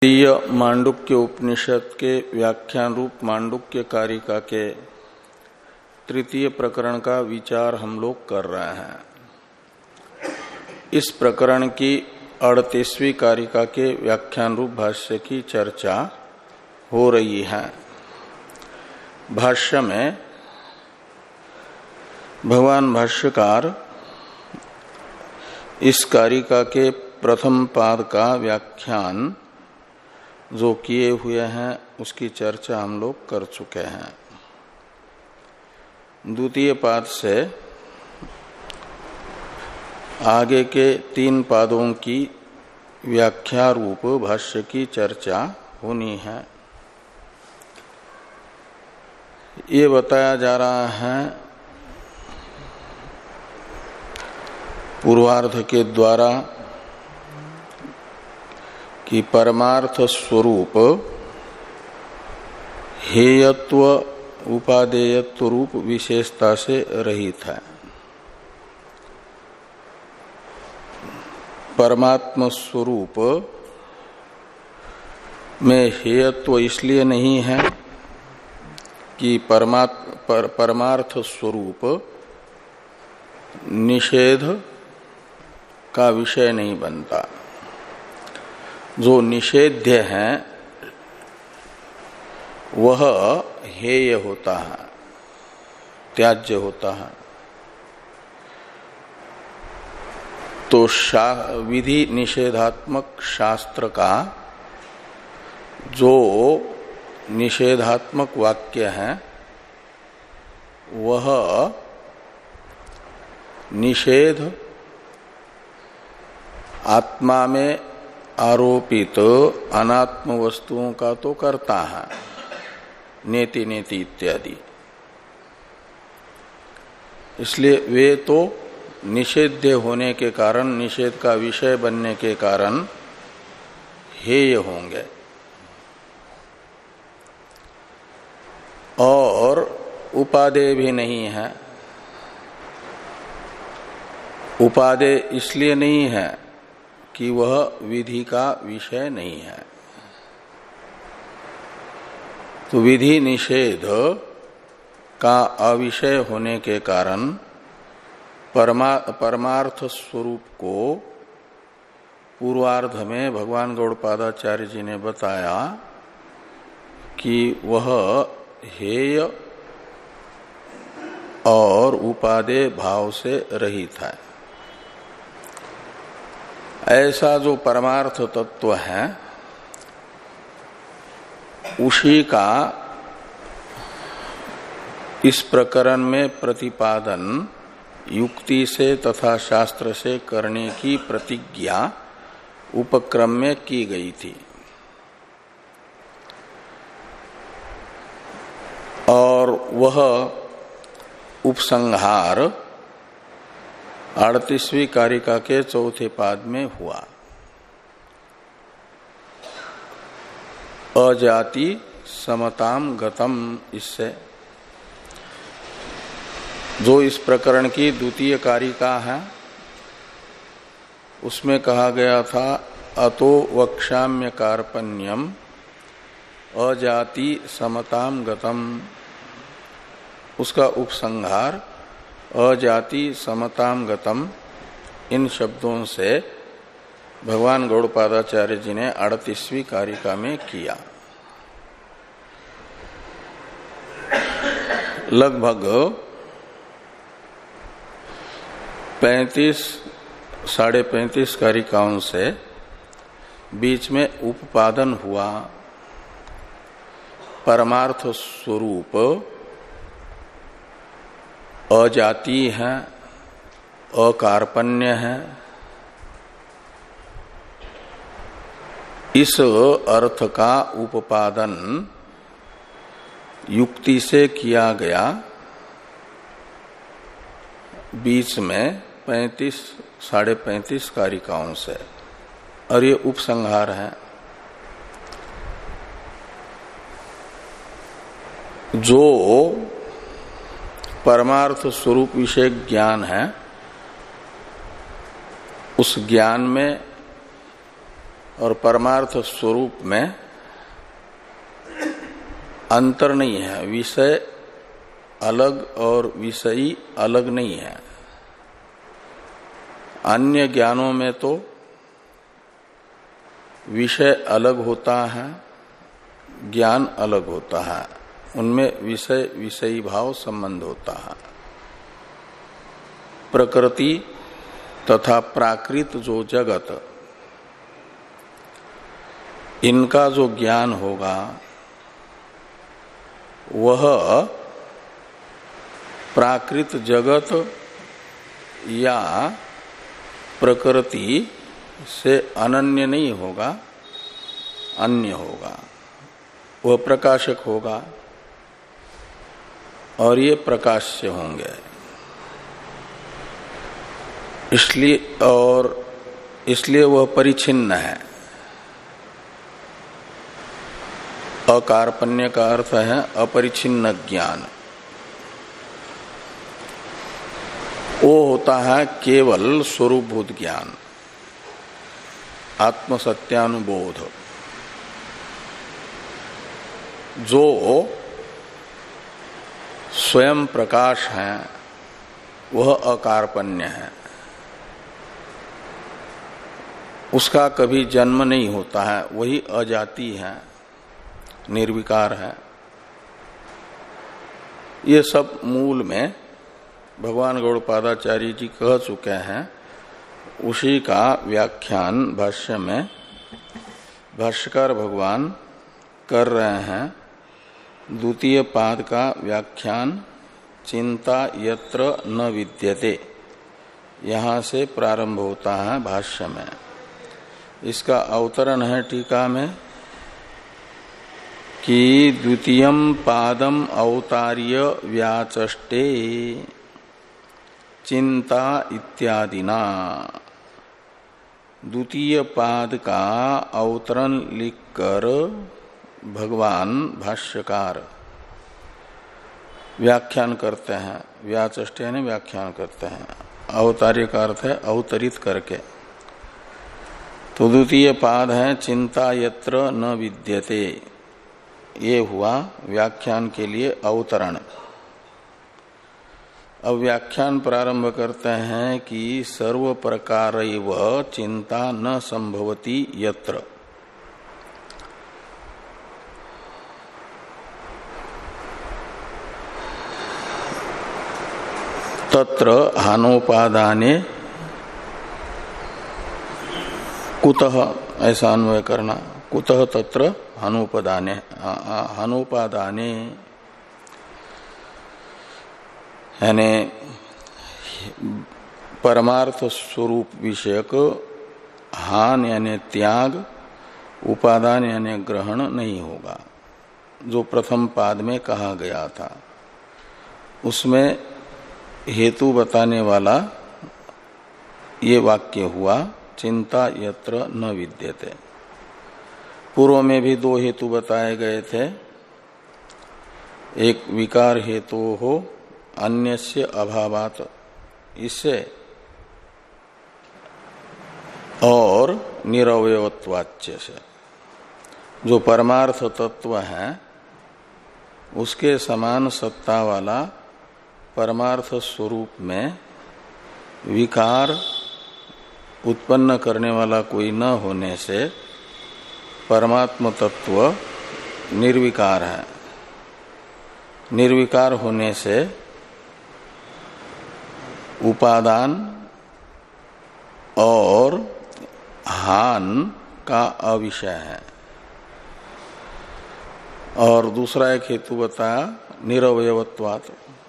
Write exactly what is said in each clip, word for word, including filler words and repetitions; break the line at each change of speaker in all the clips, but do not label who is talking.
तृतीय मांडुक्य उपनिषद के व्याख्यान रूप मांडुक्य कारिका के तृतीय प्रकरण का विचार हम लोग कर रहे हैं। इस प्रकरण की अड़तीसवीं कारिका के व्याख्यान रूप भाष्य की चर्चा हो रही है। भाष्य में भगवान भाष्यकार इस कारिका के प्रथम पाद का व्याख्यान जो किए हुए हैं उसकी चर्चा हम लोग कर चुके हैं। द्वितीय पाद से आगे के तीन पादों की व्याख्या रूप भाष्य की चर्चा होनी है। ये बताया जा रहा है पूर्वार्ध के द्वारा कि परमार्थ स्वरूप हेयत्व उपादेयत्व रूप विशेषता से रहित है। परमात्म स्वरूप में हेयत्व इसलिए नहीं है कि परमात्म पर, परमार्थ स्वरूप निषेध का विषय नहीं बनता। जो निषेध्य है वह हेय होता है, त्याज्य होता है। तो विधि निषेधात्मक शास्त्र का जो निषेधात्मक वाक्य है वह निषेध आत्मा में आरोपित अनात्म वस्तुओं का तो करता है, नेति नेति इत्यादि। इसलिए वे तो निषेध्य होने के कारण, निषेध का विषय बनने के कारण हेय होंगे। और उपादेय भी नहीं है। उपादेय इसलिए नहीं है कि वह विधि का विषय नहीं है। तो विधि निषेध का अविषय होने के कारण परमा, परमार्थ स्वरूप को पूर्वार्ध में भगवान गौड़पादाचार्य जी ने बताया कि वह हेय और उपादेय भाव से रहित है। ऐसा जो परमार्थ तत्व है उसी का इस प्रकरण में प्रतिपादन युक्ति से तथा शास्त्र से करने की प्रतिज्ञा उपक्रम में की गई थी। और वह उपसंहार अड़तीसवीं कारिका के चौथे पाद में हुआ। अजाति समताम गतम, इससे जो इस प्रकरण की द्वितीय कारिका है उसमें कहा गया था अतो वक्ष्याम्य कार्पण्यम अजाति समताम गतम। उसका उपसंहार अजाति समताम गतम इन शब्दों से भगवान गौड़पादाचार्य जी ने अड़तीसवीं कारिका में किया। लगभग पैंतीस साढ़े पैंतीस कारिकाओं से बीच में उपादन हुआ। परमार्थ स्वरूप अजाति है, अकार्पण्य है। इस अर्थ का उपादन युक्ति से किया गया। बीच में पैंतीस साढ़े पैंतीस कारिकाओं से, और ये उपसंहार है। जो परमार्थ स्वरूप विषय ज्ञान है उस ज्ञान में और परमार्थ स्वरूप में अंतर नहीं है। विषय अलग और विषयी अलग नहीं है। अन्य ज्ञानों में तो विषय अलग होता है, ज्ञान अलग होता है, उनमें विषय विषयी भाव संबंध होता है। प्रकृति तथा प्राकृत जो जगत, इनका जो ज्ञान होगा वह प्राकृत जगत या प्रकृति से अनन्य नहीं होगा, अन्य होगा। वह प्रकाशक होगा और ये प्रकाश्य होंगे। इसलिए और इसलिए वह परिच्छिन्न है। अकारपण्य का अर्थ है अपरिच्छिन्न ज्ञान। वो होता है केवल स्वरूपभूत ज्ञान, आत्मसत्यानुबोध, जो स्वयं प्रकाश है, वह अकारपण्य है। उसका कभी जन्म नहीं होता है, वही अजाति है, निर्विकार है। ये सब मूल में भगवान गौड़पादाचार्य जी कह चुके हैं। उसी का व्याख्यान भाष्य में भाष्यकार भगवान कर रहे हैं। द्वितीय पाद का व्याख्यान चिंता यत्र न विद्यते, यहां से प्रारंभ होता है भाष्य में। इसका अवतरण है टीका में कि द्वितीयम पादम अवतार्य व्याचष्टे चिंता इत्यादिना। द्वितीय पाद का अवतरण लिखकर भगवान भाष्यकार व्याख्यान करते हैं। व्याचष्टे यानी व्याख्यान करते हैं। अवतार्य का अर्थ है अवतरित करके। तो द्वितीय पाद है चिंता यत्र न विद्यते, ये हुआ व्याख्यान के लिए अवतरण। अब व्याख्यान प्रारंभ करते हैं कि सर्व प्रकारैव चिंता न संभवति यत्र। तत्र हानोपादाने कुतः, ऐसा अन्वय करना। कुतः तत्र हानोपादाने, हानोपादाने यानी परमार्थ स्वरूप विषयक हान यानी त्याग, उपादान यानी ग्रहण नहीं होगा, जो प्रथम पाद में कहा गया था। उसमें हेतु बताने वाला ये वाक्य हुआ चिंता यत्र न विद्यते। पूर्व में भी दो हेतु बताए गए थे। एक विकार हेतु हो अन्यस्य अभावात, इससे, और निरवयवत्वाच्य से। जो परमार्थ तत्व है उसके समान सत्ता वाला परमार्थ स्वरूप में विकार उत्पन्न करने वाला कोई न होने से परमात्म तत्व निर्विकार है। निर्विकार होने से उपादान और हान का अविषय है। और दूसरा एक हेतु बताया निरवयवत्वात्।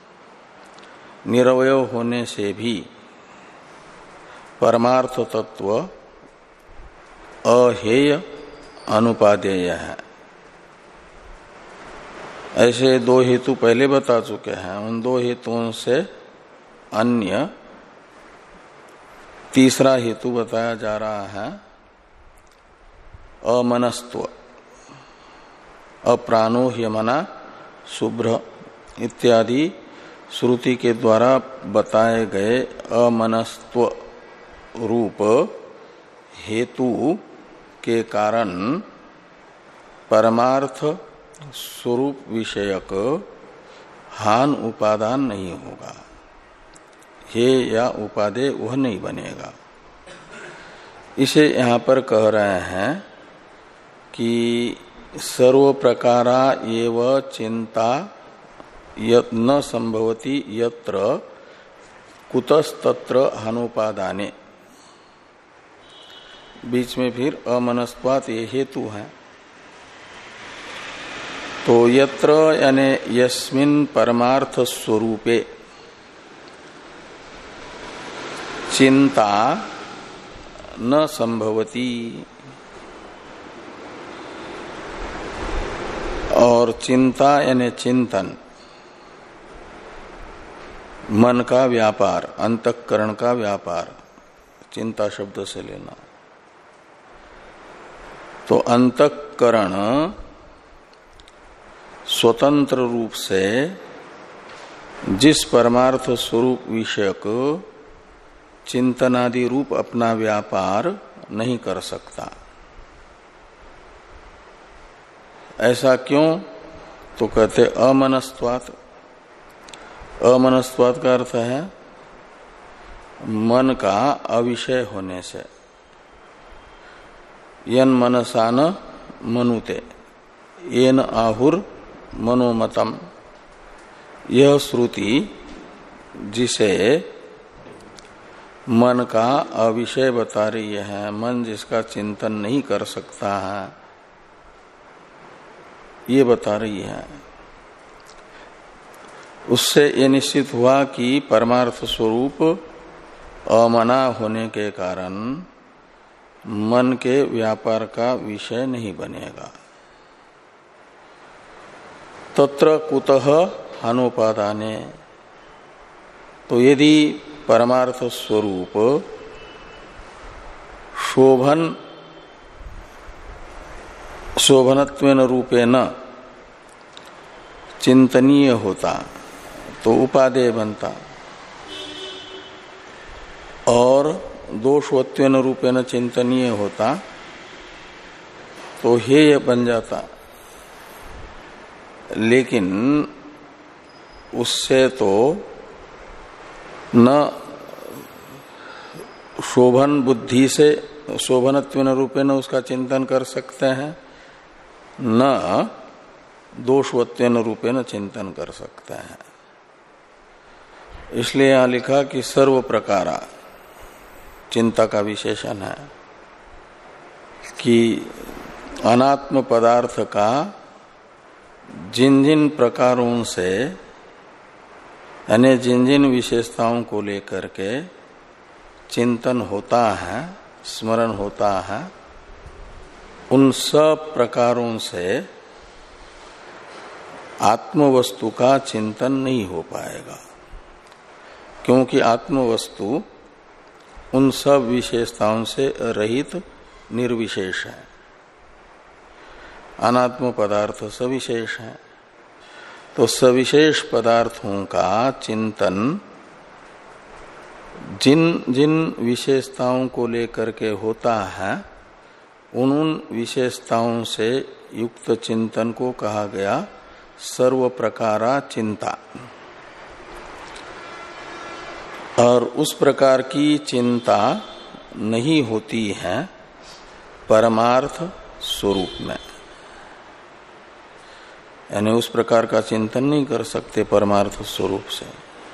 निरवयव होने से भी परमार्थ तत्व अहेय अनुपादेय है। ऐसे दो हेतु पहले बता चुके हैं। उन दो हेतुओं से अन्य तीसरा हेतु बताया जा रहा है अमनस्त्व। अप्राणो ह्यमना शुभ्र इत्यादि श्रुति के द्वारा बताए गए अमनस्त्व रूप हेतु के कारण परमार्थ स्वरूप विषयक हान उपादान नहीं होगा। हे या उपादेय वह नहीं बनेगा। इसे यहां पर कह रहे हैं कि सर्व प्रकारा एव चिंता यत न संभवति यत्र कुतस्तत्र हानुपादाने। बीच में फिर अमनस्वात ये हेतु है। तो यत्र यानी यस्मिन् परमार्थ स्वरूपे चिंता न संभवती, और चिंता यानी चिंतन मन का व्यापार, अंतःकरण का व्यापार, चिंता शब्द से लेना। तो अंतःकरण स्वतंत्र रूप से जिस परमार्थ स्वरूप विषयक चिंतनादि रूप अपना व्यापार नहीं कर सकता। ऐसा क्यों? तो कहते अमनस्त्वात्। अमनस्त्वात् का अर्थ है मन का अविषय होने से। यन मनसा न मनुते येन आहुर मनोमतम, यह श्रुति जिसे मन का अविषय बता रही है, मन जिसका चिंतन नहीं कर सकता है, ये बता रही है। उससे ये निश्चित हुआ कि परमार्थ स्वरूप अमना होने के कारण मन के व्यापार का विषय नहीं बनेगा। तत्र कुतः हानोपादाने। तो यदि परमार्थ स्वरूप शोभन शोभनत्वेन रूपेण चिंतनीय होता तो उपादेय बनता, और दोषवत्वेन रूपेण चिंतनीय होता तो हेय बन जाता। लेकिन उससे तो न शोभन बुद्धि से शोभनत्वेन रूपेण उसका चिंतन कर सकते हैं, न दोषवत्वेन रूपेण चिंतन कर सकते हैं। इसलिए यहां लिखा कि सर्व प्रकारा चिंता का विशेषण है कि अनात्म पदार्थ का जिन जिन प्रकारों से यानी जिन जिन विशेषताओं को लेकर के चिंतन होता है, स्मरण होता है, उन सब प्रकारों से आत्मवस्तु का चिंतन नहीं हो पाएगा, क्योंकि आत्मवस्तु उन सब विशेषताओं से रहित निर्विशेष है। अनात्म पदार्थ सविशेष है। तो सविशेष पदार्थों का चिंतन जिन जिन विशेषताओं को लेकर के होता है, उन उन विशेषताओं से युक्त चिंतन को कहा गया सर्व प्रकारा चिंता। और उस प्रकार की चिंता नहीं होती है परमार्थ स्वरूप में, यानी उस प्रकार का चिंतन नहीं कर सकते परमार्थ स्वरूप से।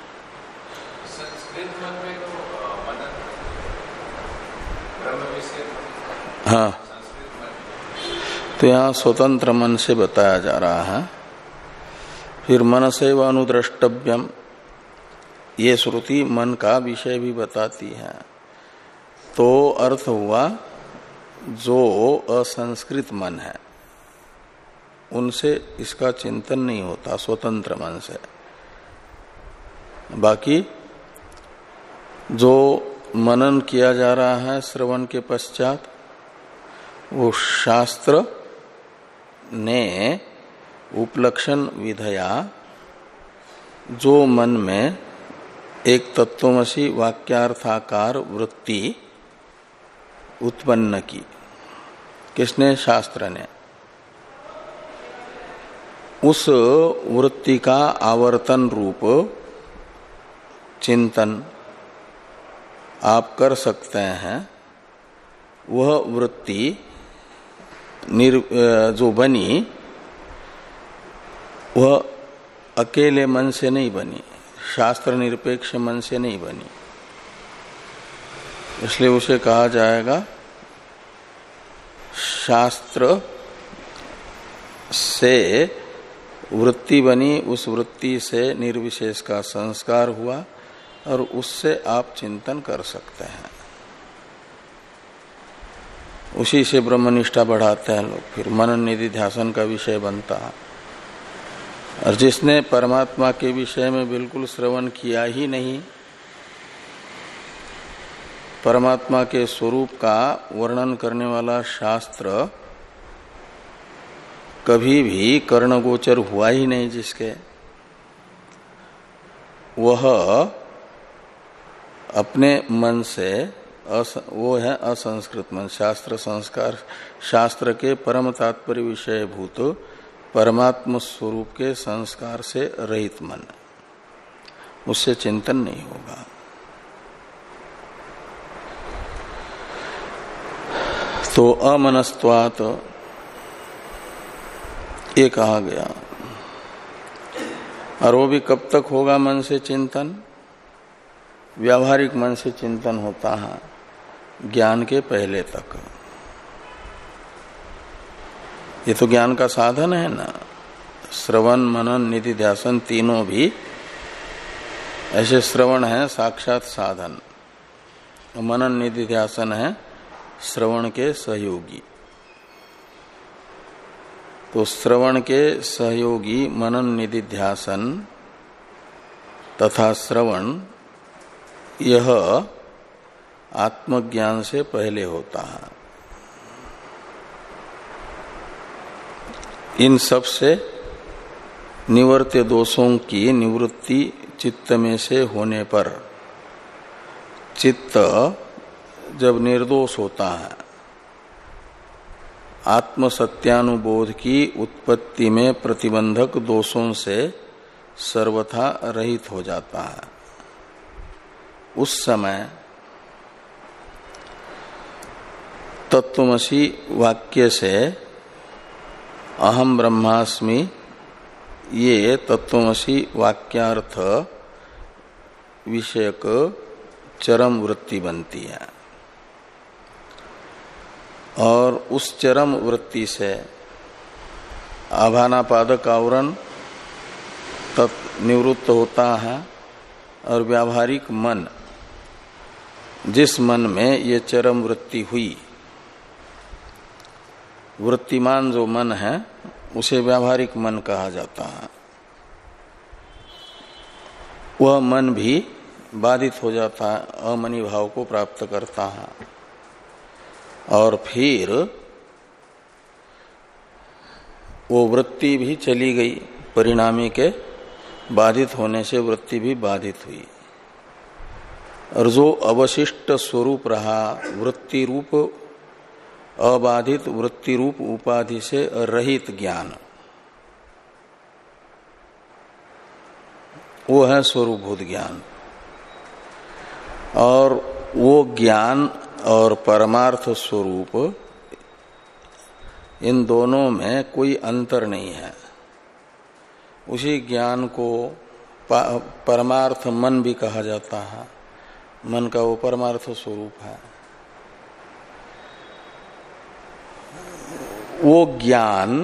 हाँ, तो यहाँ स्वतंत्र मन से बताया जा रहा है। फिर मनसेव अनुद्रष्टव्यम, ये श्रुति मन का विषय भी बताती है। तो अर्थ हुआ जो असंस्कृत मन है उनसे इसका चिंतन नहीं होता, स्वतंत्र मन से। बाकी जो मनन किया जा रहा है श्रवण के पश्चात, वो शास्त्र ने उपलक्षण विधया जो मन में एक तत्वमसी वाक्यार्थाकार वृत्ति उत्पन्न की, किसने? शास्त्र ने। उस वृत्ति का आवर्तन रूप चिंतन आप कर सकते हैं। वह वृत्ति निर जो बनी वह अकेले मन से नहीं बनी, शास्त्र निरपेक्ष मन से नहीं बनी, इसलिए उसे कहा जाएगा शास्त्र से वृत्ति बनी, उस वृत्ति से निर्विशेष का संस्कार हुआ और उससे आप चिंतन कर सकते हैं। उसी से ब्रह्मनिष्ठा बढ़ाते हैं लोग, फिर मनन निधि ध्यासन का विषय बनता है। और जिसने परमात्मा के विषय में बिल्कुल श्रवण किया ही नहीं, परमात्मा के स्वरूप का वर्णन करने वाला शास्त्र कभी भी कर्णगोचर हुआ ही नहीं जिसके, वह अपने मन से अस, वो है असंस्कृत मन, शास्त्र संस्कार, शास्त्र के परम तात्पर्य विषय भूत परमात्म स्वरूप के संस्कार से रहित मन, उससे चिंतन नहीं होगा। तो अमनस्त्वात् ये कहा गया। और वो भी कब तक होगा मन से चिंतन? व्यावहारिक मन से चिंतन होता है ज्ञान के पहले तक। ये तो ज्ञान का साधन है ना, श्रवण मनन निधि ध्यासन तीनों भी ऐसे। श्रवण है साक्षात साधन, मनन निधि ध्यासन है श्रवण के सहयोगी। तो श्रवण के सहयोगी मनन निधि ध्यासन तथा श्रवण, यह आत्मज्ञान से पहले होता है। इन सब से निवर्त्य दोषों की निवृत्ति चित्त में से होने पर, चित्त जब निर्दोष होता है, आत्म सत्यानुबोध की उत्पत्ति में प्रतिबंधक दोषों से सर्वथा रहित हो जाता है। उस समय तत्वमसि वाक्य से अहम ब्रह्मास्मि, ये तत्वमसि वाक्यार्थ विषयक चरम वृत्ति बनती है। और उस चरम वृत्ति से आभानापादक आवरण निवृत्त होता है। और व्यावहारिक मन, जिस मन में ये चरम वृत्ति हुई, वृत्तिमान जो मन है उसे व्यावहारिक मन कहा जाता है, वह मन भी बाधित हो जाता है, अमनि भाव को प्राप्त करता है। और फिर वो वृत्ति भी चली गई, परिणामी के बाधित होने से वृत्ति भी बाधित हुई। और जो अवशिष्ट स्वरूप रहा, वृत्ति रूप अबाधित वृत्ति रूप उपाधि से रहित ज्ञान, वो है स्वरूपभूत ज्ञान। और वो ज्ञान और परमार्थ स्वरूप, इन दोनों में कोई अंतर नहीं है। उसी ज्ञान को परमार्थ मन भी कहा जाता है, मन का वो परमार्थ स्वरूप है। वो ज्ञान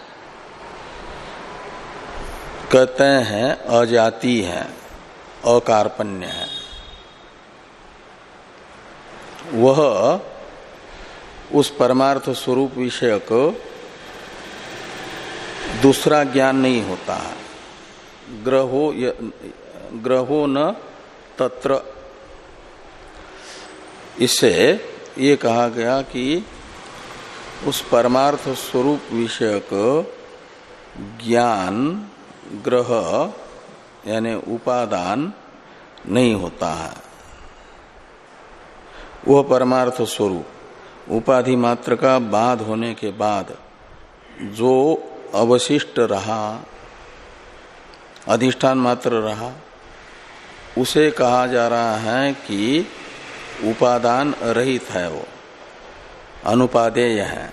कहते हैं अजाति है, अकार्पण्य है। वह उस परमार्थ स्वरूप विषयक दूसरा ज्ञान नहीं होता है। ग्रहो ग्रहो न तत्र, इससे ये कहा गया कि उस परमार्थ स्वरूप विषयक ज्ञान ग्रह यानी उपादान नहीं होता है। वह परमार्थ स्वरूप, उपाधि मात्र का बाध होने के बाद जो अवशिष्ट रहा, अधिष्ठान मात्र रहा, उसे कहा जा रहा है कि उपादान रहित है, वो अनुपादेय है।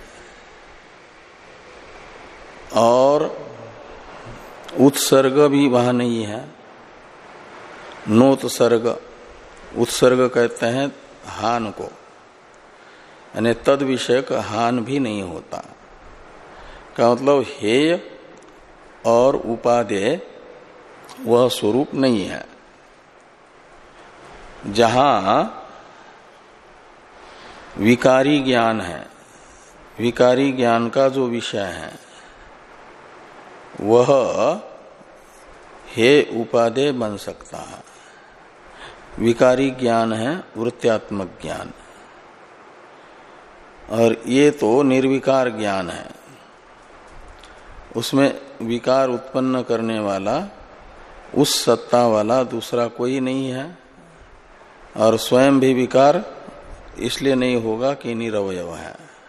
और उत्सर्ग भी वहां नहीं है, नोत्सर्ग। उत्सर्ग कहते हैं हान को, यानी तद विषयक हान भी नहीं होता। का मतलब हेय और उपादेय वह स्वरूप नहीं है। जहां विकारी ज्ञान है, विकारी ज्ञान का जो विषय है वह हे उपादेय बन सकता है। विकारी ज्ञान है वृत्त्यात्मक ज्ञान, और ये तो निर्विकार ज्ञान है। उसमें विकार उत्पन्न करने वाला उस सत्ता वाला दूसरा कोई नहीं है, और स्वयं भी विकार इसलिए नहीं होगा कि निरवयव है।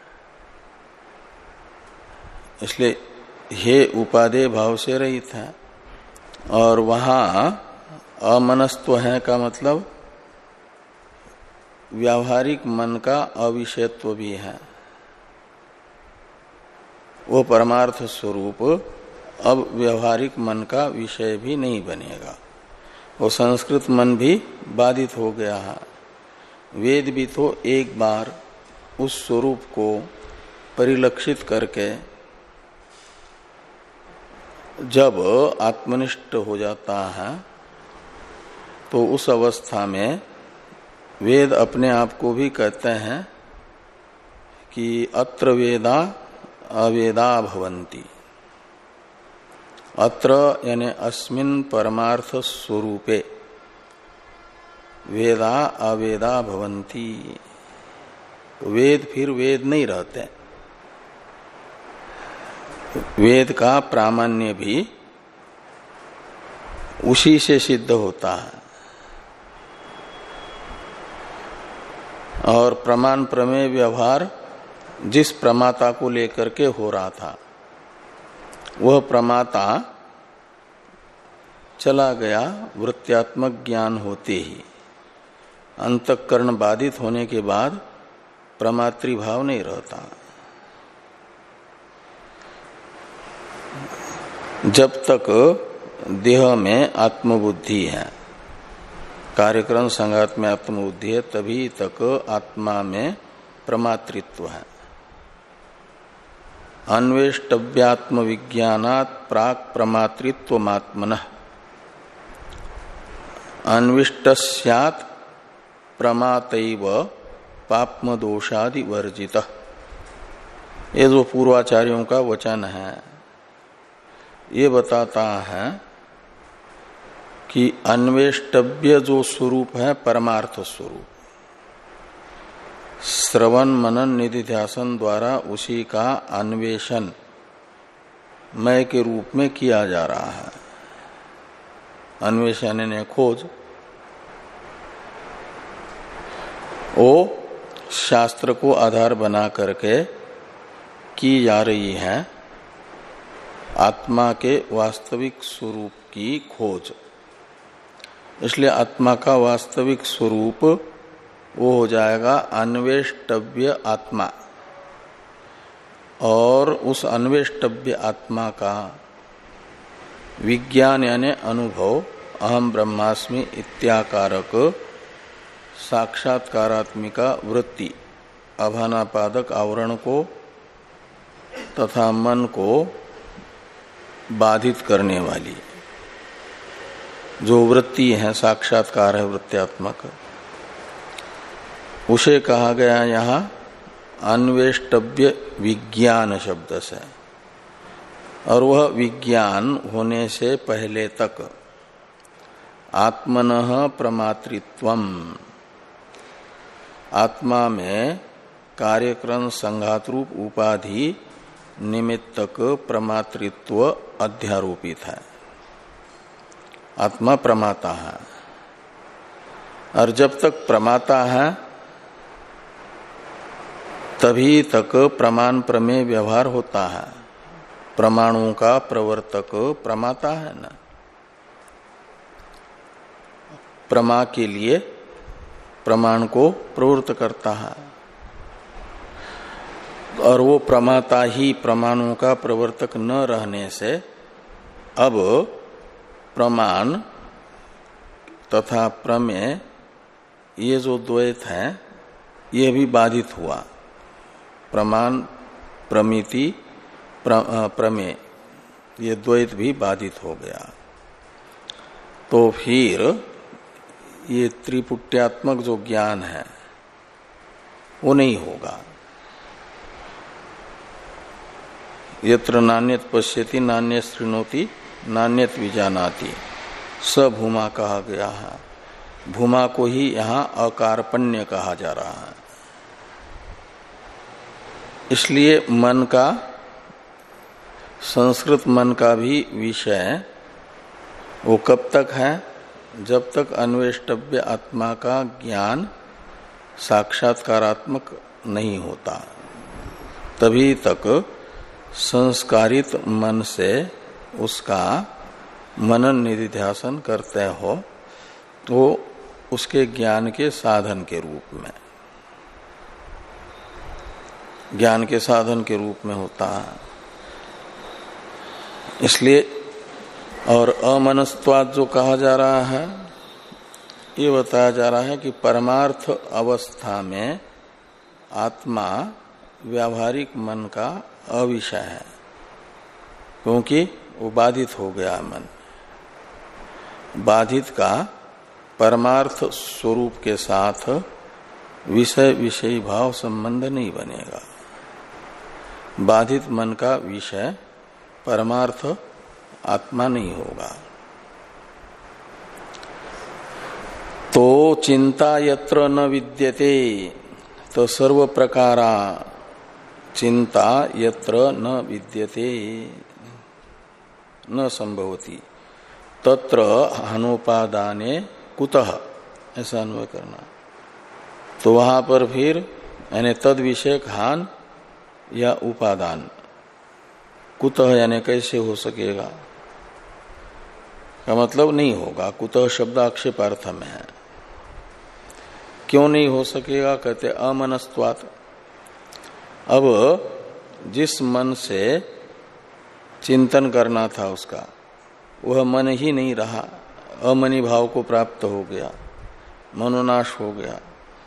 इसलिए हे उपादेय भाव से रहित है। और वहां अमनस्त्व है का मतलब व्यावहारिक मन का अविषयत्व भी है। वो परमार्थ स्वरूप अब व्यावहारिक मन का विषय भी नहीं बनेगा। वो संस्कृत मन भी बाधित हो गया है। वेद भी तो एक बार उस स्वरूप को परिलक्षित करके जब आत्मनिष्ठ हो जाता है तो उस अवस्था में वेद अपने आप को भी कहते हैं कि अत्र वेदा अवेदा भवन्ति। अत्र यानी अस्मिन् परमार्थ स्वरूपे वेदा अवेदा भवन्ति। वेद फिर वेद नहीं रहते। वेद का प्रामाण्य भी उसी से सिद्ध होता है। और प्रमाण प्रमेय व्यवहार जिस प्रमाता को लेकर के हो रहा था वह प्रमाता चला गया। वृत्त्यात्मक ज्ञान होते ही अंतःकरण बाधित होने के बाद प्रमातृभाव नहीं रहता। जब तक देह में आत्मबुद्धि है, कार्यक्रम संघात में आत्मबुद्धि है, तभी तक आत्मा में प्रमातृत्व है। अन्वेष्टव्यात्म विज्ञानात् प्राक प्रमातृत्वमात्मनः अन्विष्टस्यात् प्रमातैव पाप्म दोषादि वर्जितः। ये जो पूर्वाचार्यों का वचन है ये बताता है कि अन्वेष्टव्य जो स्वरूप है परमार्थ स्वरूप, श्रवण मनन निधिध्यासन द्वारा उसी का अन्वेषण मय के रूप में किया जा रहा है। अन्वेषण ने खोज, वो शास्त्र को आधार बना करके की जा रही है आत्मा के वास्तविक स्वरूप की खोज। इसलिए आत्मा का वास्तविक स्वरूप वो हो जाएगा अन्वेष्टव्य आत्मा, और उस अन्वेष्टव्य आत्मा का विज्ञान यानी अनुभव अहम ब्रह्मास्मि इत्याकारक साक्षात्कारात्मिका वृत्ति अभानापादक आवरण को तथा मन को बाधित करने वाली जो वृत्ति है, साक्षात्कार है वृत्त्यात्मक, उसे कहा गया यहाँ अन्वेष्टव्य विज्ञान शब्द से। और वह विज्ञान होने से पहले तक आत्मनः प्रमातृत्वम, आत्मा में कार्यक्रम संघात रूप उपाधि निमित्तक प्रमातृत्व अध्यारोपित है। आत्मा प्रमाता है, और जब तक प्रमाता है तभी तक प्रमाण प्रमेय व्यवहार होता है। प्रमाणों का प्रवर्तक प्रमाता है ना, प्रमा के लिए प्रमाण को प्रवृत्त करता है, और वो प्रमाता ही प्रमाणों का प्रवर्तक न रहने से अब प्रमाण तथा प्रमेय ये जो द्वैत है ये भी बाधित हुआ। प्रमाण प्रमिति प्र, प्रमेय ये द्वैत भी बाधित हो गया। तो फिर ये त्रिपुट्यात्मक जो ज्ञान है वो नहीं होगा। यत्र नान्यत पश्यति नान्यत शृणोति नान्यत विजानाति, स भूमा कहा गया है। भूमा को ही यहाँ अकारपण्य कहा जा रहा है। इसलिए मन का, संस्कृत मन का भी विषय वो कब तक है? जब तक अन्वेष्टव्य आत्मा का ज्ञान साक्षात्कारात्मक नहीं होता, तभी तक संस्कारित मन से उसका मनन निधिध्यासन करते हो तो उसके ज्ञान के साधन के रूप में ज्ञान के साधन के रूप में होता है। इसलिए और अमनस्त्वाद जो कहा जा रहा है ये बताया जा रहा है कि परमार्थ अवस्था में आत्मा व्यावहारिक मन का अविषय है, क्योंकि वो बाधित हो गया। मन बाधित का परमार्थ स्वरूप के साथ विषय विषयी भाव संबंध नहीं बनेगा। बाधित मन का विषय परमार्थ आत्मा नहीं होगा। तो चिंता यत्र न विद्यते, तो सर्व प्रकारा चिंता यत्र न विद्यते न संभवती तत्र हानोपादाने कुतः, ऐसा अन्वय करना। तो वहां पर फिर यानी तद विषय हान या उपादान, कुतः यानी कैसे हो सकेगा का मतलब नहीं होगा। कुतः शब्द आक्षेपार्थ में है। क्यों नहीं हो सकेगा? कहते अमनस्त्वात्। अब जिस मन से चिंतन करना था उसका वह मन ही नहीं रहा, अमनि भाव को प्राप्त हो गया, मनोनाश हो गया।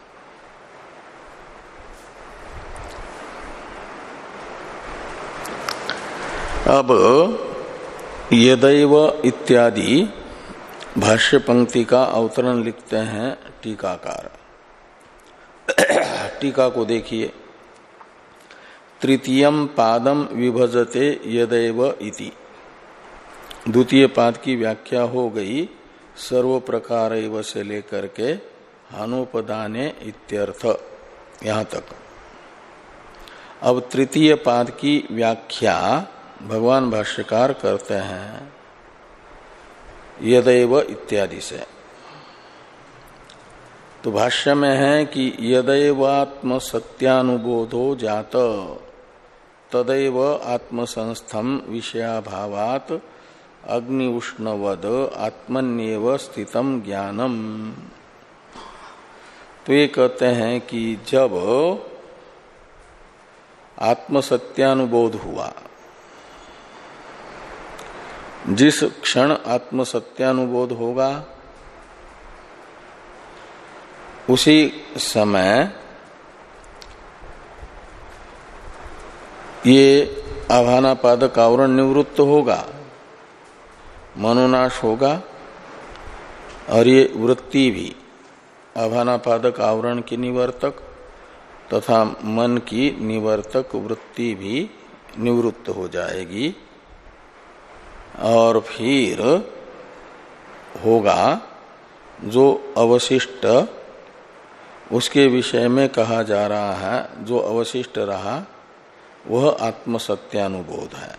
अब यदैव इत्यादि भाष्य पंक्ति का अवतरण लिखते हैं टीकाकार। टीका को देखिए। तृतीयम पादम विभजते यदैव इति, द्वितीय पाद की व्याख्या हो गई सर्व प्रकार से लेकर के हानोपदाने इत्यर्थ यहां तक। अब तृतीय पाद की व्याख्या भगवान भाष्यकार करते हैं यदैव इत्यादि से। तो भाष्य में है कि यदैवात्म सत्यानुबोधो जात तदैव आत्मसंस्थम विषयाभावात अग्नि उष्णवद आत्मन्येव स्थितम ज्ञानम। तो ये कहते हैं कि जब आत्मसत्यानुबोध हुआ, जिस क्षण आत्मसत्यानुबोध होगा उसी समय ये आभानापादक आवरण निवृत्त होगा, मनोनाश होगा, और ये वृत्ति भी आभानापादक आवरण की निवर्तक तथा मन की निवर्तक वृत्ति भी निवृत्त हो जाएगी। और फिर होगा जो अवशिष्ट, उसके विषय में कहा जा रहा है जो अवशिष्ट रहा वह आत्मसत्यानुबोध है।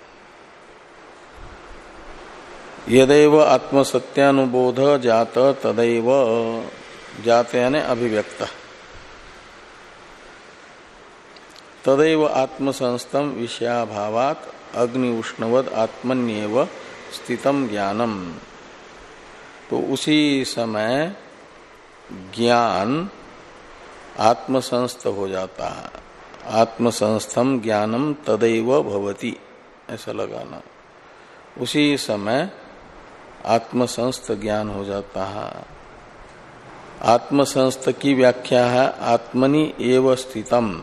यदैव आत्मसत्यानुबोध जात तदैव, जात यानी अभिव्यक्त, तदैव आत्मसंस्थम विषयाभावात अग्नि उष्णवद आत्मन्येव स्थितम ज्ञानम। तो उसी समय ज्ञान आत्मसंस्थ हो जाता है। आत्मसंस्थम ज्ञानम तदैव भवति, ऐसा लगाना। उसी समय आत्मसंस्थ ज्ञान हो जाता है। आत्मसंस्थ की व्याख्या है आत्मनि एव स्थितम।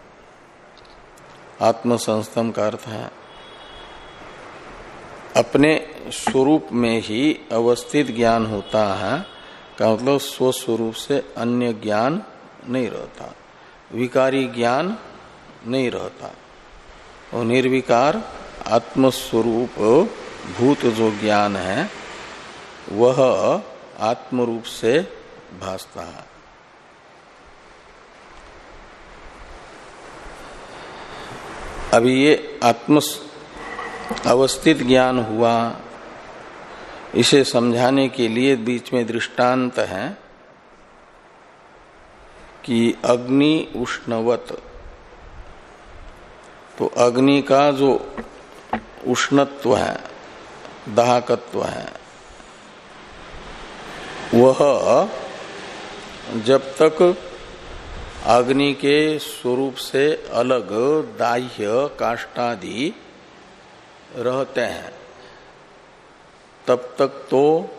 आत्मसंस्थम का अर्थ है अपने स्वरूप में ही अवस्थित ज्ञान होता है, का मतलब स्वस्वरूप से अन्य ज्ञान नहीं रहता, विकारी ज्ञान नहीं रहता। और निर्विकार आत्मस्वरूप भूत जो ज्ञान है वह आत्मरूप से भासता है। अभी ये आत्म अवस्थित ज्ञान हुआ, इसे समझाने के लिए बीच में दृष्टांत है कि अग्नि उष्णवत। तो अग्नि का जो उष्णत्व है, दाहकत्व है, वह जब तक अग्नि के स्वरूप से अलग दाह्य काष्ठादि रहते हैं तब तक तो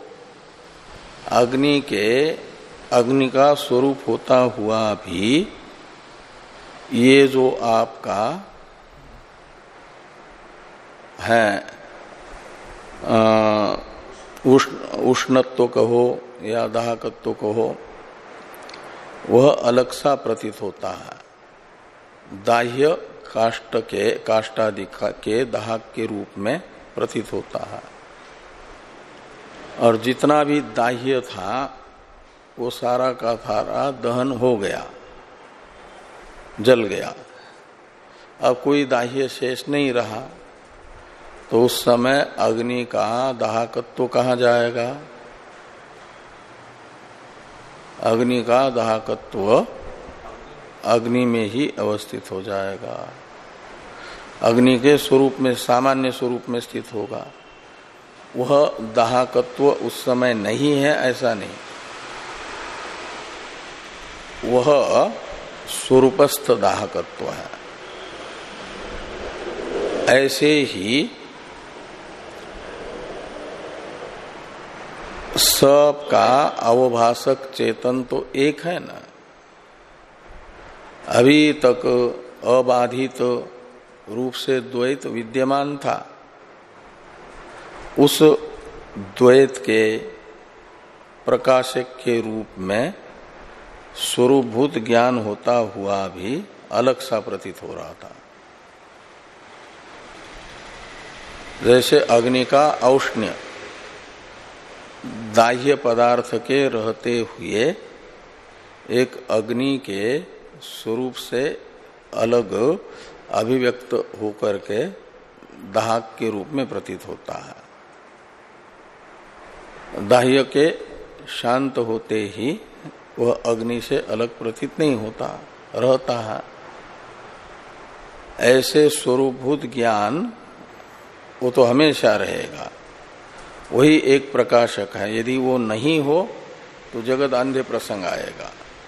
अग्नि के अग्नि का स्वरूप होता हुआ भी ये जो आपका है उष्ण उष्णत्व कहो या दाहकत्व कहो, वह अलग सा प्रतीत होता है। दाह्य काष्ठ के काष्ठादि के दाहक के रूप में प्रतीत होता है। और जितना भी दाह्य था वो सारा का सारा दहन हो गया, जल गया। अब कोई दाह्य शेष नहीं रहा, तो उस समय अग्नि का दाहकत्व कहाँ जाएगा? अग्नि का दाहकत्व अग्नि में ही अवस्थित हो जाएगा, अग्नि के स्वरूप में, सामान्य स्वरूप में स्थित होगा। वह दाहकत्व उस समय नहीं है ऐसा नहीं, वह स्वरूपस्थ दाहकत्व है। ऐसे ही सब का अवभाषक चेतन तो एक है ना। अभी तक अबाधित रूप से द्वैत विद्यमान था, उस द्वैत के प्रकाशक के रूप में स्वरूपभूत ज्ञान होता हुआ भी अलग सा प्रतीत हो रहा था। जैसे अग्नि का औष्ण्य दाह्य पदार्थ के रहते हुए एक अग्नि के स्वरूप से अलग अभिव्यक्त होकर के दाहक के रूप में प्रतीत होता है। दाह्य के शांत होते ही वह अग्नि से अलग प्रतीत नहीं होता, रहता है। ऐसे स्वरूपभूत ज्ञान वो तो हमेशा रहेगा, वही एक प्रकाशक है। यदि वो नहीं हो तो जगत अंधे प्रसंग आएगा।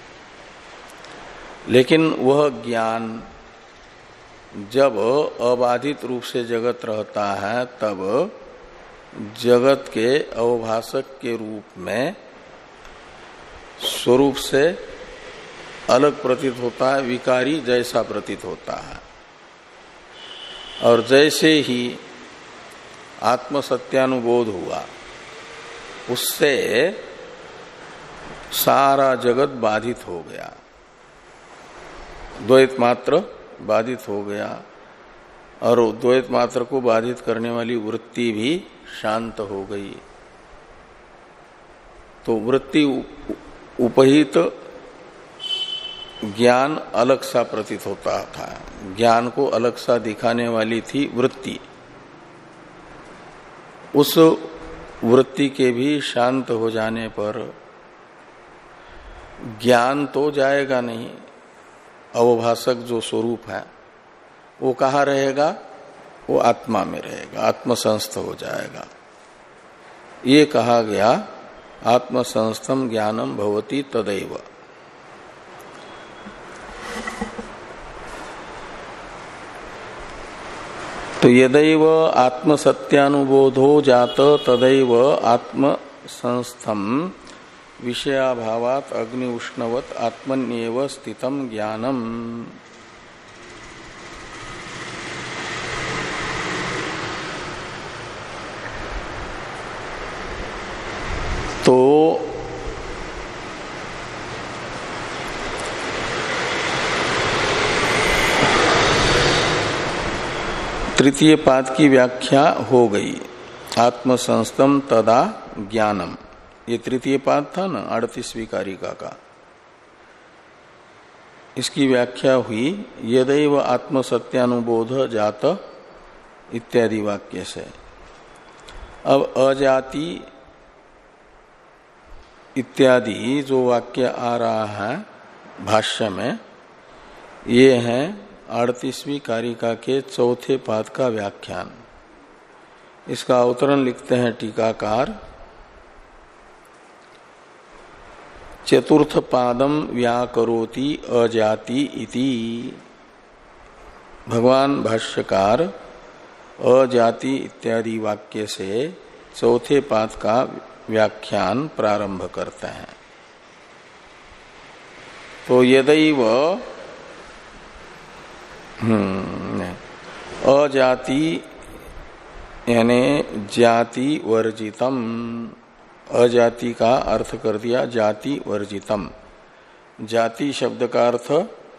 लेकिन वह ज्ञान जब अबाधित रूप से जगत रहता है तब जगत के अवभाषक के रूप में स्वरूप से अलग प्रतीत होता है, विकारी जैसा प्रतीत होता है। और जैसे ही आत्म सत्यानुबोध हुआ, उससे सारा जगत बाधित हो गया, द्वैत मात्र बाधित हो गया। और द्वैत मात्र को बाधित करने वाली वृत्ति भी शांत हो गई। तो वृत्ति उपहित ज्ञान अलग सा प्रतीत होता था, ज्ञान को अलग सा दिखाने वाली थी वृत्ति। उस वृत्ति के भी शांत हो जाने पर ज्ञान तो जाएगा नहीं, अवभाषक जो स्वरूप है वो कहाँ रहेगा? वो आत्मा में रहेगा, आत्मसंस्थ हो जाएगा। ये कहा गया आत्मसंस्थम ज्ञानम भवति तदैव। तो यदैव आत्मसत्यानुबोधो जात तदैव आत्मसंस्थम विषयाभावात अग्नि उष्णवत आत्मन्येव स्थितम ज्ञानम। तो तृतीय पाद की व्याख्या हो गई। आत्मसंस्थम तदा ज्ञानम, ये तृतीय पाद था ना अड़तीसवीं कारिका का। इसकी व्याख्या हुई यदैव आत्मसत्यानुबोध जात इत्यादि वाक्य से। अब अजाति इत्यादि जो वाक्य आ रहा है भाष्य में, ये है अड़तीसवीं कारिका के चौथे पाद का व्याख्यान। इसका अवतरण लिखते हैं टीकाकार, चतुर्थ पादम व्याकरोति अजाति इति। भगवान भाष्यकार अजाति इत्यादि वाक्य से चौथे पाद का व्याख्यान प्रारंभ करते हैं। तो यदैव हम्म अजाति यानी जाति वर्जितम, अजाति का अर्थ कर दिया जाति वर्जितम। जाति शब्द का अर्थ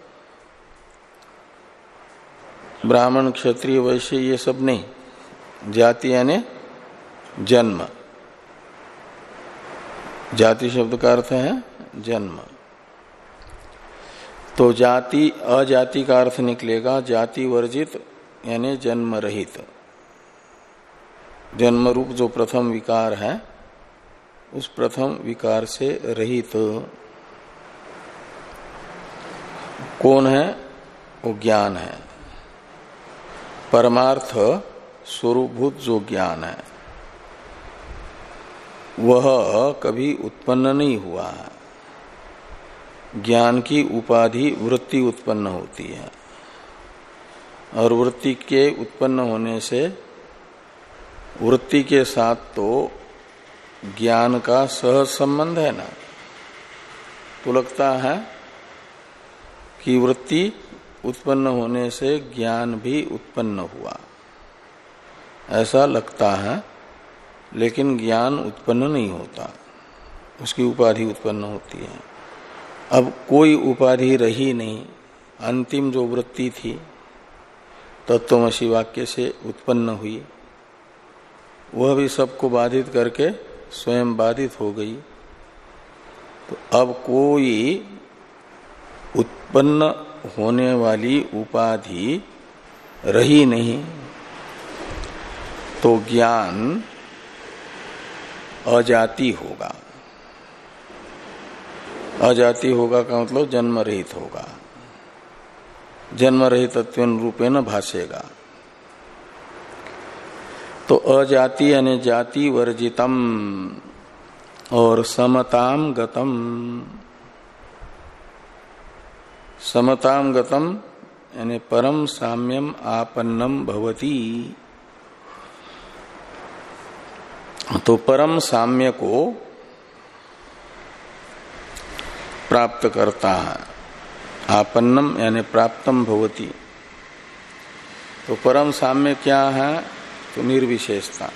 ब्राह्मण क्षत्रिय वैश्य ये सब नहीं, जाति यानी जन्म। जाति शब्द का अर्थ है जन्म। तो जाति अजाति का अर्थ निकलेगा जाति वर्जित यानी जन्म रहित। जन्म रूप जो प्रथम विकार है उस प्रथम विकार से रहित कौन है? वो ज्ञान है। परमार्थ स्वरूपभूत जो ज्ञान है वह कभी उत्पन्न नहीं हुआ है। ज्ञान की उपाधि वृत्ति उत्पन्न होती है और वृत्ति के उत्पन्न होने से वृत्ति के साथ तो ज्ञान का सहज संबंध है ना। तो लगता है कि वृत्ति उत्पन्न होने से ज्ञान भी उत्पन्न हुआ, ऐसा लगता है, लेकिन ज्ञान उत्पन्न नहीं होता, उसकी उपाधि उत्पन्न होती है। अब कोई उपाधि रही नहीं, अंतिम जो वृत्ति थी तत्वमसि वाक्य से उत्पन्न हुई, वह भी सबको बाधित करके स्वयं बाधित हो गई। तो अब कोई उत्पन्न होने वाली उपाधि रही नहीं, तो ज्ञान अजाति होगा। अजाति होगा का मतलब जन्म रहित होगा, जन्म रहित तत्वेन रूपेण भासेगा। तो अजाति यानी जाति वर्जितम और समताम गतम। समताम गतम यानी परम साम्यम आपन्नम भवति। तो परम साम्य को प्राप्त करता है। आपन्नम यानी प्राप्तम भवति। तो परम साम्य क्या है? तो निर्विशेषता।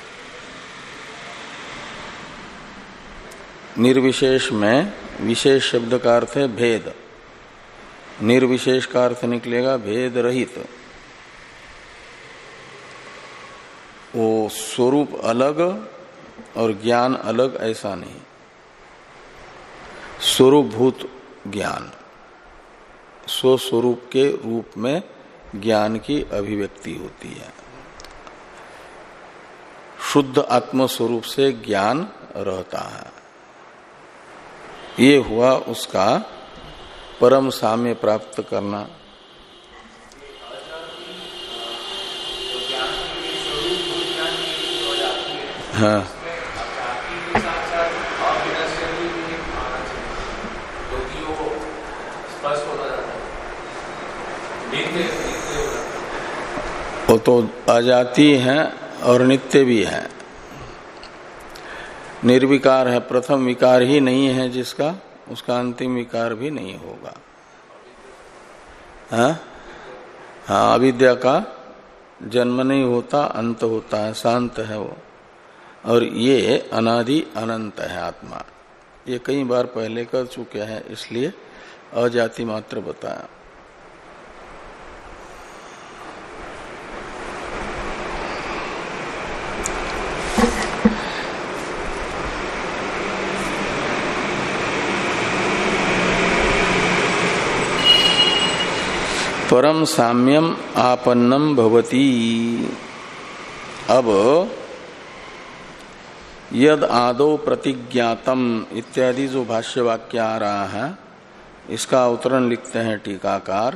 निर्विशेष में विशेष शब्द का अर्थ है भेद, निर्विशेष का अर्थ निकलेगा भेद रहित। वो स्वरूप अलग और ज्ञान अलग ऐसा नहीं, स्वरूपभूत ज्ञान, स्वस्वरूप के रूप में ज्ञान की अभिव्यक्ति होती है। शुद्ध आत्म स्वरूप से ज्ञान रहता है। ये हुआ उसका परम साम्य प्राप्त करना। हाँ वो तो अजाति है और नित्य भी है। निर्विकार है, प्रथम विकार ही नहीं है जिसका, उसका अंतिम विकार भी नहीं होगा। हाँ हाँ, अविद्या का जन्म नहीं होता, अंत होता है, शांत है वो। और ये अनादि अनंत है आत्मा। ये कई बार पहले कर चुके हैं, इसलिए अजाति मात्र बताया। परम साम्यम आपन्नम भवती। अब यद आदो प्रतिज्ञातम इत्यादि जो भाष्य वाक्य आ रहा है, इसका अवतरण लिखते हैं टीकाकार।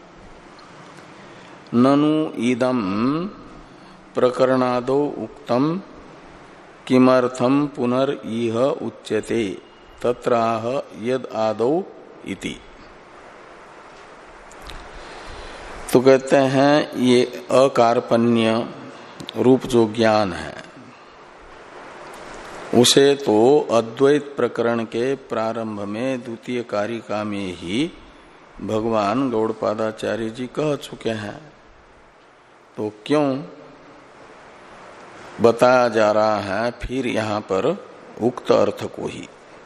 ननु इदम प्रकरणादो उक्तम किमर्थम पुनर्इह उच्यते तत्राह यद आदो इति। तो कहते हैं ये अकारपन्य रूप जो ज्ञान है, उसे तो अद्वैत प्रकरण के प्रारंभ में द्वितीय कारिका में ही भगवान गौड़पादाचार्य जी कह चुके हैं। तो क्यों बताया जा रहा है फिर यहाँ पर उक्त अर्थ को ही?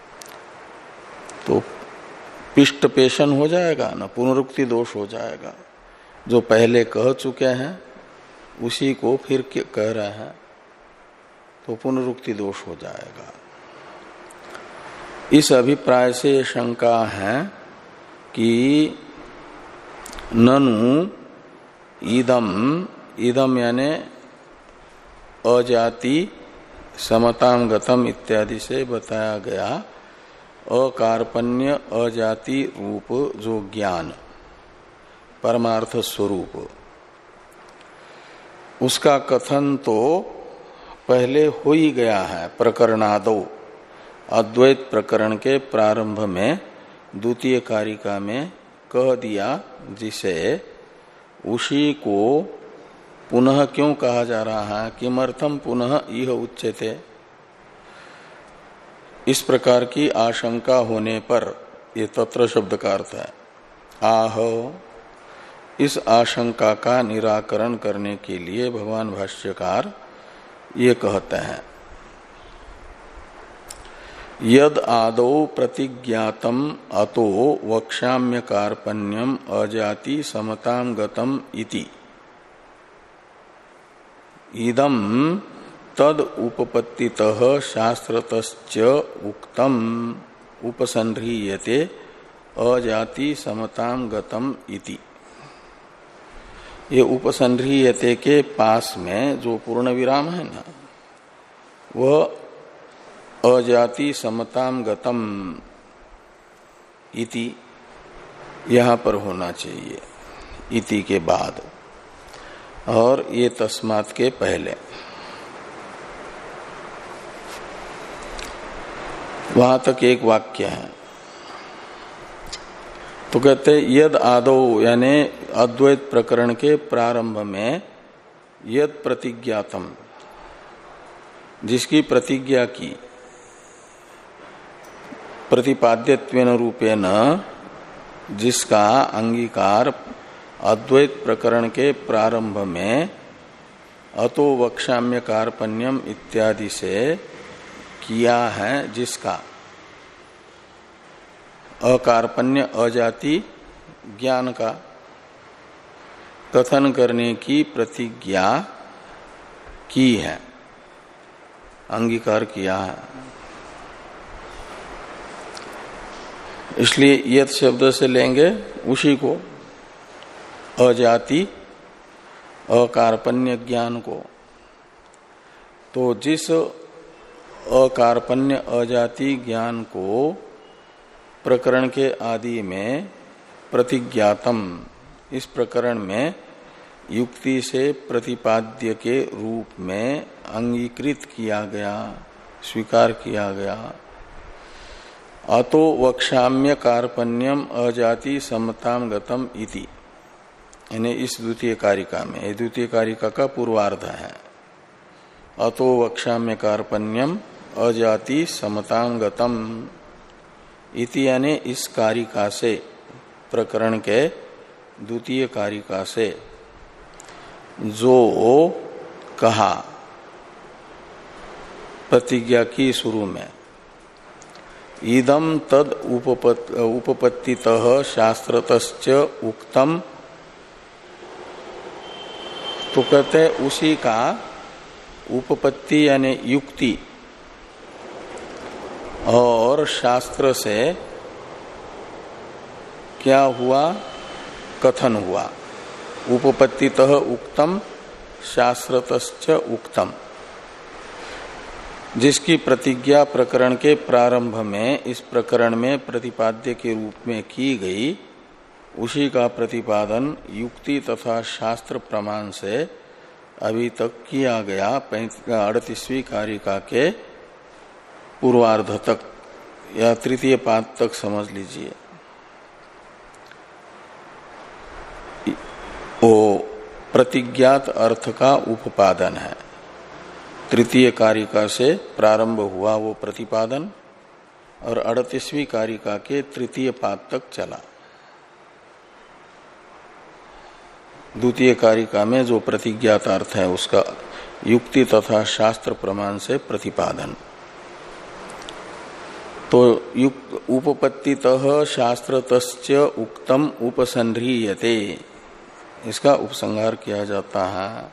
तो पिष्ट पेशन हो जाएगा ना, पुनरुक्ति दोष हो जाएगा। जो पहले कह चुके हैं उसी को फिर कह रहे हैं, तो पुनरुक्ति दोष हो जाएगा। इस अभिप्राय से शंका है कि ननु इदम, इदम यानी अजाति समताम गतम इत्यादि से बताया गया अकारपन्य अजाति रूप जो ज्ञान परमार्थ स्वरूप, उसका कथन तो पहले हो ही गया है। प्रकरणादो, अद्वैत प्रकरण के प्रारंभ में द्वितीय कारिका में कह दिया, जिसे उसी को पुनः क्यों कहा जा रहा है? किमर्थम पुनः यह उच्यते। इस प्रकार की आशंका होने पर, ये तत्र शब्द का अर्थ है आह, इस आशंका का निराकरण करने के लिए भगवान भाष्यकार ये कहते हैं, यद आदौ प्रतिज्ञातम अतो वक्ष्याम्य कार्पण्यम अजाति समतां गतम इति इदम तद उपपत्तितः शास्त्रतश्च उक्तम उपसंह्रियते अजाति समतां गतम इति। ये उपसंह्रियते के पास में जो पूर्ण विराम है ना, वह अजाति समतां गतम इति यहां पर होना चाहिए, इति के बाद, और ये तस्मात् के पहले। वहां तक एक वाक्य है। तो कहते यद आदौ यानी अद्वैत प्रकरण के प्रारंभ में यद प्रतिज्ञातम, जिसकी प्रतिज्ञा की, प्रतिपाद्यत्वेन रूपेण जिसका अंगीकार अद्वैत प्रकरण के प्रारंभ में अतो वक्ष्याम्य कार्पण्यम इत्यादि से किया है, जिसका अकारपन्य अजाति ज्ञान का कथन करने की प्रतिज्ञा की है, अंगीकार किया है। इसलिए यद शब्द से लेंगे उसी को, अजाति अकारपन्य ज्ञान को। तो जिस अकारपन्य अजाति ज्ञान को प्रकरण के आदि में प्रतिज्ञातम, इस प्रकरण में युक्ति से प्रतिपाद्य के रूप में अंगीकृत किया गया, स्वीकार किया गया। अतो वक्षाम्य कार्पण्यम अजाति समताम गतम इति, यानी इस द्वितीय कारिका में, ये द्वितीय कारिका का पूर्वार्ध है। अतो वक्षाम्य कार्पण्यम अजाति समताम गतम इति, यानी इस कारिका से, प्रकरण के द्वितीय कारिका से जो कहा प्रतिज्ञा की शुरू में, इदम तद उपपत, उपपत्तितः शास्त्रतश्च उक्तम, तो कहते उसी का उपपत्ति यानी युक्ति और शास्त्र से क्या हुआ, कथन हुआ। उपपत्तितः उक्तम शास्त्रतश्च उक्तम, जिसकी प्रतिज्ञा प्रकरण के प्रारंभ में इस प्रकरण में प्रतिपाद्य के रूप में की गई, उसी का प्रतिपादन युक्ति तथा शास्त्र प्रमाण से अभी तक किया गया अड़तीसवीं कारिका के पूर्वार्ध तक या तृतीय पाद तक समझ लीजिए। वो प्रतिज्ञात अर्थ का उपादन है। तृतीय कारिका से प्रारंभ हुआ वो प्रतिपादन और अड़तीसवीं कारिका के तृतीय पाद तक चला। द्वितीय कारिका में जो प्रतिज्ञात अर्थ है उसका युक्ति तथा शास्त्र प्रमाण से प्रतिपादन। तो उपपत्तितः शास्त्रतश्च उक्तम उपसंह्रियते, इसका उपसंहार किया जाता है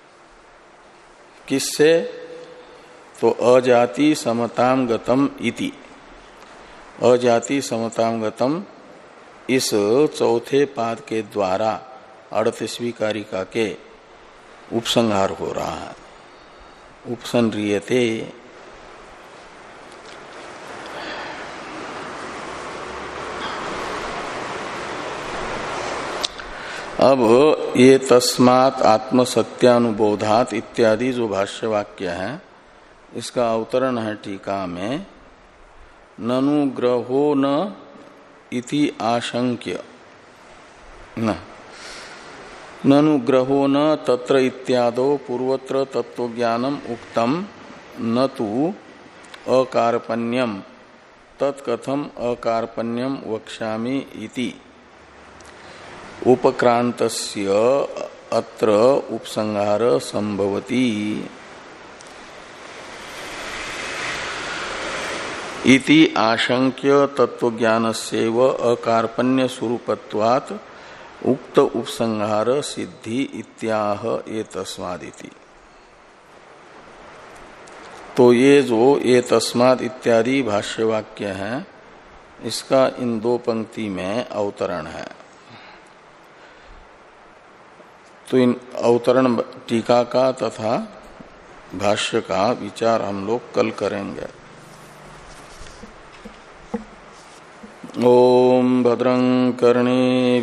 किससे, तो अजाति समताम गतम इति। अजाति समताम गतम इस चौथे पाद के द्वारा अड़तीसवीं कारिका के उपसंहार हो रहा है। उपसंह्रियते, अब ये तस्मात् आत्मसत्यानुबोधात इत्यादि जो भाष्य वाक्य है, इसका अवतरण है टीका में, ननु ग्रहो न इति आशंक्य, न ननु ग्रहो न तत्र इत्यादो पूर्वत्र तत्वज्ञानम उक्तम न तु अकार्पण्यम तत्कथम अकार्पण्यम वक्ष्यामि इति उपक्रांतस्य अत्र उपसंहार संभवति इति आशंक्य तत्वज्ञानस्यैव अकार्पण्य स्वरूपत्वात् उक्त उपसंहार सिद्धि इत्याह एतस्मादिति। तो ये जो ये तस्मात् इत्यादि भाष्यवाक्य है, इसका इन दो पंक्ति में अवतरण है। तो इन अवतरण टीका का तथा भाष्य का विचार हम लोग कल करेंगे। ओम भद्रं कर्णे